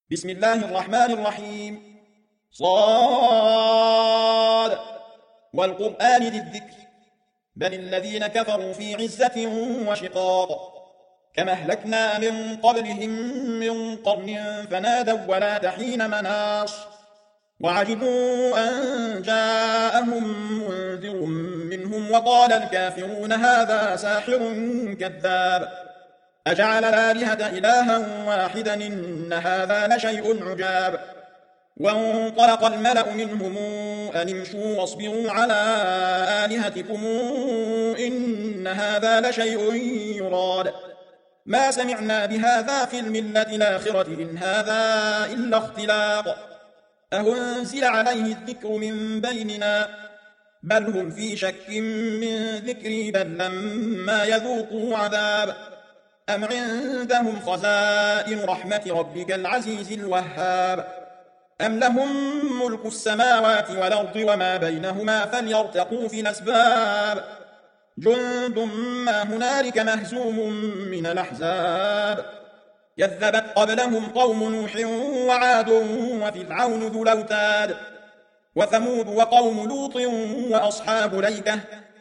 بسم الله الرحمن الرحيم. صاد والقرآن ذي الذكر بل الذين كفروا في عزة وشقاق كما أهلكنا من قبلهم من قرن فنادوا ولا تحين مناص وعجبوا أن جاءهم منذر منهم وقال الكافرون هذا ساحر كذاب أجعل الآلهة إلها واحدا إن هذا لشيء عجاب وانطلق الملأ منهم أن امشوا واصبروا على آلهتكم إن هذا لشيء يراد ما سمعنا بهذا في الملة الآخرة إن هذا إلا اختلاق أهنزل عليه الذكر من بيننا بل هم في شك من ذكري بل لما يذوقوا عذاب أم عندهم خزائن رحمة ربك العزيز الوهاب أم لهم ملك السماوات والأرض وما بينهما فليرتقوا في الأسباب جند ما هنالك مهزوم من الأحزاب كذبت قبلهم قوم نوح وعاد وفرعون ذو الأوتاد وثمود وقوم لوط وأصحاب الأيكة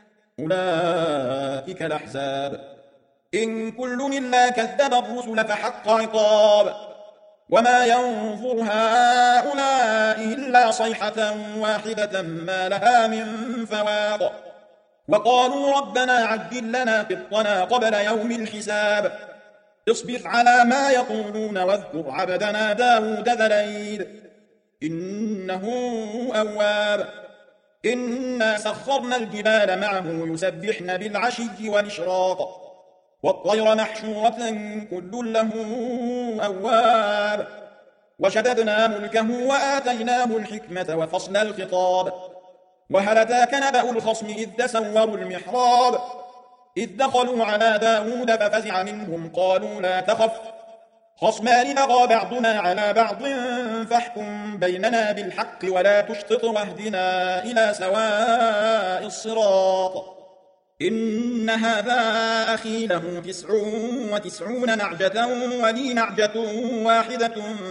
أولئك الأحزاب إن كل إلا كذب الرسل فحق عقاب وما ينظر هؤلاء إلا صيحة واحدة ما لها من فواق وقالوا ربنا عجل لنا قطنا قبل يوم الحساب اصبر على ما يقولون واذكر عبدنا داود ذا الأيد إنه أواب إنا سخرنا الجبال معه يسبحن بالعشي والإشراق والطير محشورة كل له أواب وشددنا ملكه وآتيناه الحكمة وفصل الخطاب وهل أتاك نبأ الخصم إذ تسوروا المحراب إذ دخلوا على داود ففزع منهم قالوا لا تخف خصمان بغى بعضنا على بعض فاحكم بيننا بالحق ولا تشطط واهدنا إلى سواء الصراط إن هذا أخي له 99 نعجة ولي نعجة واحدة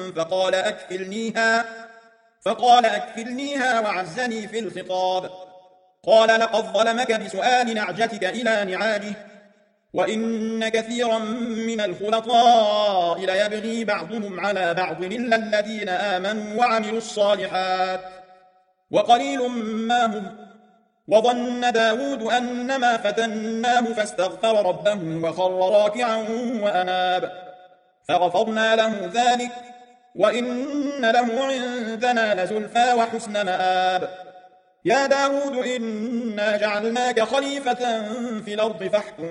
فقال أكفلنيها وعزني في الخطاب قال لقد ظلمك بسؤال نعجتك إلى نعاجه وإن كثيرا من الخلطاء ليبغي بعضهم على بعض إلا الذين آمنوا وعملوا الصالحات وقليل ما هم وظن داود أنما فتناه فاستغفر ربه وخر راكعا وأناب فغفرنا له ذلك وإن له عندنا لزلفى وحسن مآب يا داود إنا جعلناك خليفة في الأرض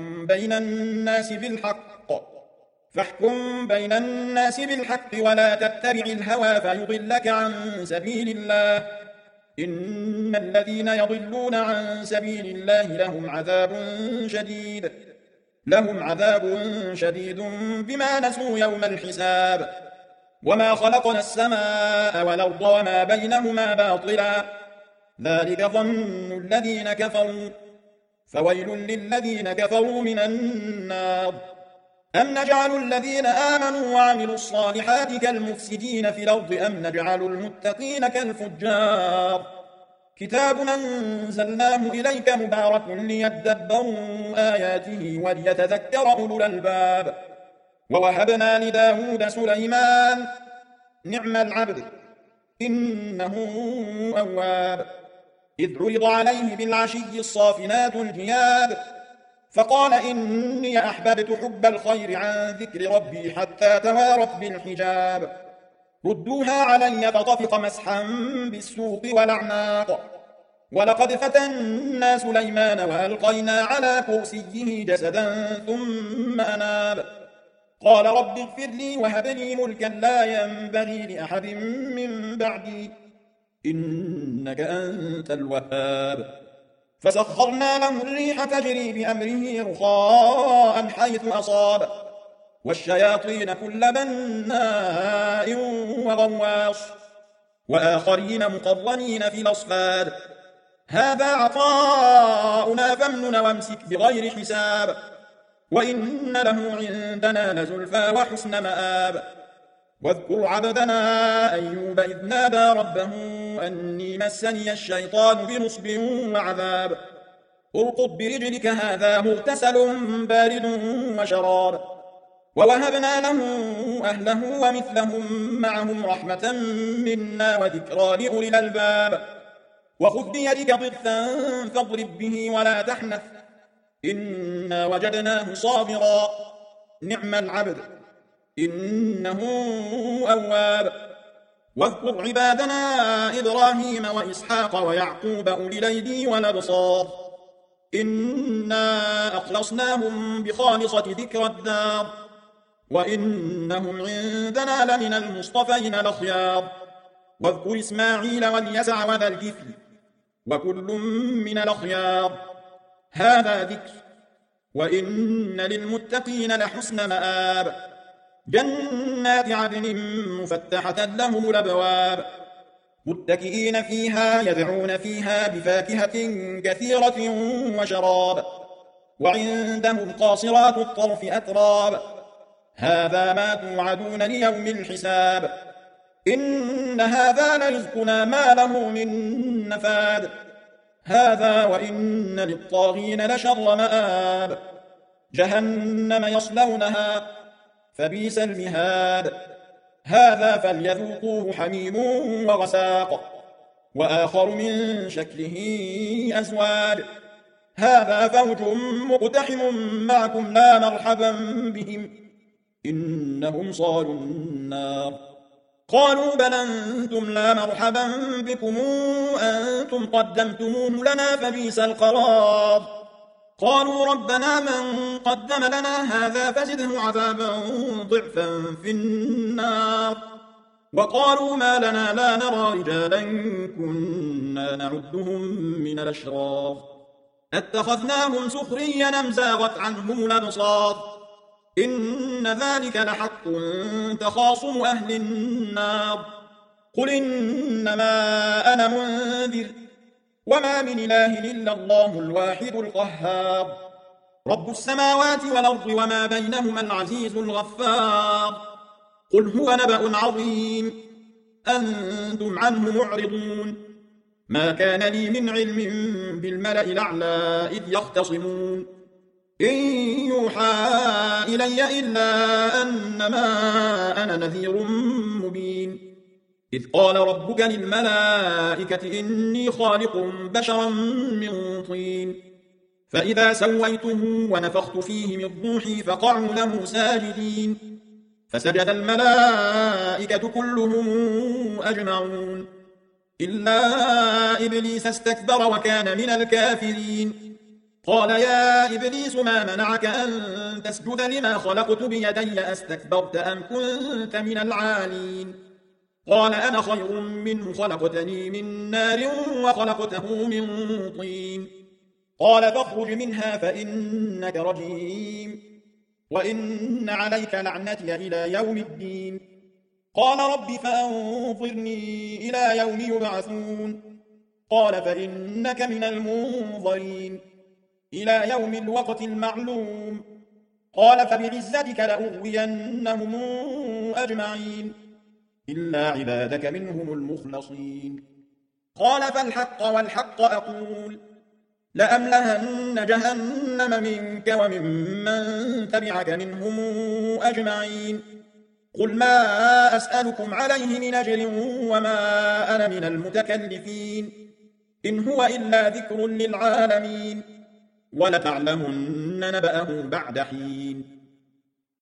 فاحكم بين الناس بالحق ولا تتبع الهوى فيضلك عن سبيل الله إن الذين يضلون عن سبيل الله لهم عذاب شديد بما نسوا يوم الحساب وما خلقنا السماء والأرض وما بينهما باطلا ذلك ظن الذين كفروا فويل للذين كفروا من النار أم نجعل الذين آمنوا وعملوا الصالحات كالمفسدين في الأرض أم نجعل المتقين كالفجار كتاب أنزلناه إليك مبارك ليدبروا آياته وليتذكر أولو الألباب ووهبنا لداود سليمان نعم العبد إنه أواب إذ عرض عليه بالعشي الصافنات الجياد فقال إني أحببت حب الخير عن ذكر ربي حتى توارت بالحجاب ردوها علي فطفق مسحا بالسوق والأعناق ولقد فتنا سليمان وألقينا على كرسيه جسدا ثم أناب قال رب اغفر لي وهب لي ملكا لا ينبغي لأحد من بعدي إنك أنت الوهاب فسخرنا له الريح تجري بأمره رخاء حيث أصاب والشياطين كل بناء وغواص وآخرين مقرنين في الأصفاد هذا عطاؤنا فامنن وامسك بغير حساب وإن له عندنا لزلفى وحسن مآب واذكر عبدنا أيوب إذ نادى ربه أني مسني الشيطان بنصب وعذاب ارقد برجلك هذا مغتسل بارد وشراب ووهبنا له أهله ومثلهم معهم رحمة منا وذكرى لأولي الألباب وخذ بيدك ضغثا فاضرب به ولا تحنث إنا وجدناه صابرا نعم العبد إنه أواب واذكر عبادنا إبراهيم وإسحاق ويعقوب أولي الأيدي والأبصار إنا أخلصناهم بخالصة ذكر الدار وإنهم عندنا لمن المصطفين الأخيار واذكر إسماعيل واليسع وذا الكفل وكل من الأخيار هذا ذكر وإن للمتقين لحسن مآب جنات عدن مفتحة لهم الأبواب متكئين فيها يدعون فيها بفاكهة كثيرة وشراب وعندهم قاصرات الطرف أتراب هذا ما توعدون ليوم الحساب إن هذا لرزقنا ما له من نفاد هذا وإن للطاغين لشر مآب جهنم يصلونها فبئس المهاد هذا فليذوقوه حميم وغساق وآخر من شكله أزواج هذا فوج مقتحم معكم لا مرحبا بهم إنهم صالوا النار قالوا بل أنتم لا مرحبا بكم أنتم قدمتموه لنا فبئس القرار قالوا ربنا من قدم لنا هذا فزده عذابا ضعفا في النار وقالوا ما لنا لا نرى رجالا كنا نعدهم من الأشرار اتخذناهم سخريا أم زاغت عنهم الأبصار إن ذلك لحق تخاصم أهل النار قل إنما أنا منذر وما من إله إلا الله الواحد القهار رب السماوات والأرض وما بينهما العزيز الغفار قل هو نبأ عظيم أنتم عنه معرضون ما كان لي من علم بالملأ الأعلى إذ يختصمون إن يوحى إلي إلا أنما أنا نذير مبين إذ قال ربك للملائكة إني خالق بشرا من طين فإذا سويته ونفخت فيه من روحي فقعوا له ساجدين فسجد الملائكة كلهم أجمعون إلا إبليس استكبر وكان من الكافرين قال يا إبليس ما منعك أن تسجد لما خلقت بيدي أستكبرت أم كنت من العالين قال أنا خير منه خلقتني من نار وخلقته من طين قال فاخرج منها فإنك رجيم وإن عليك لعنتي إلى يوم الدين قال رب فأنظرني إلى يوم يبعثون قال فإنك من المنظرين إلى يوم الوقت المعلوم قال فبعزتك لأغوينهم أجمعين إلا عبادك منهم المخلصين قال فالحق والحق أقول لأملأن جهنم منك وممن تبعك منهم أجمعين قل ما أسألكم عليه من أجر وما أنا من المتكلفين إن هو إلا ذكر للعالمين ولتعلمن نبأه بعد حين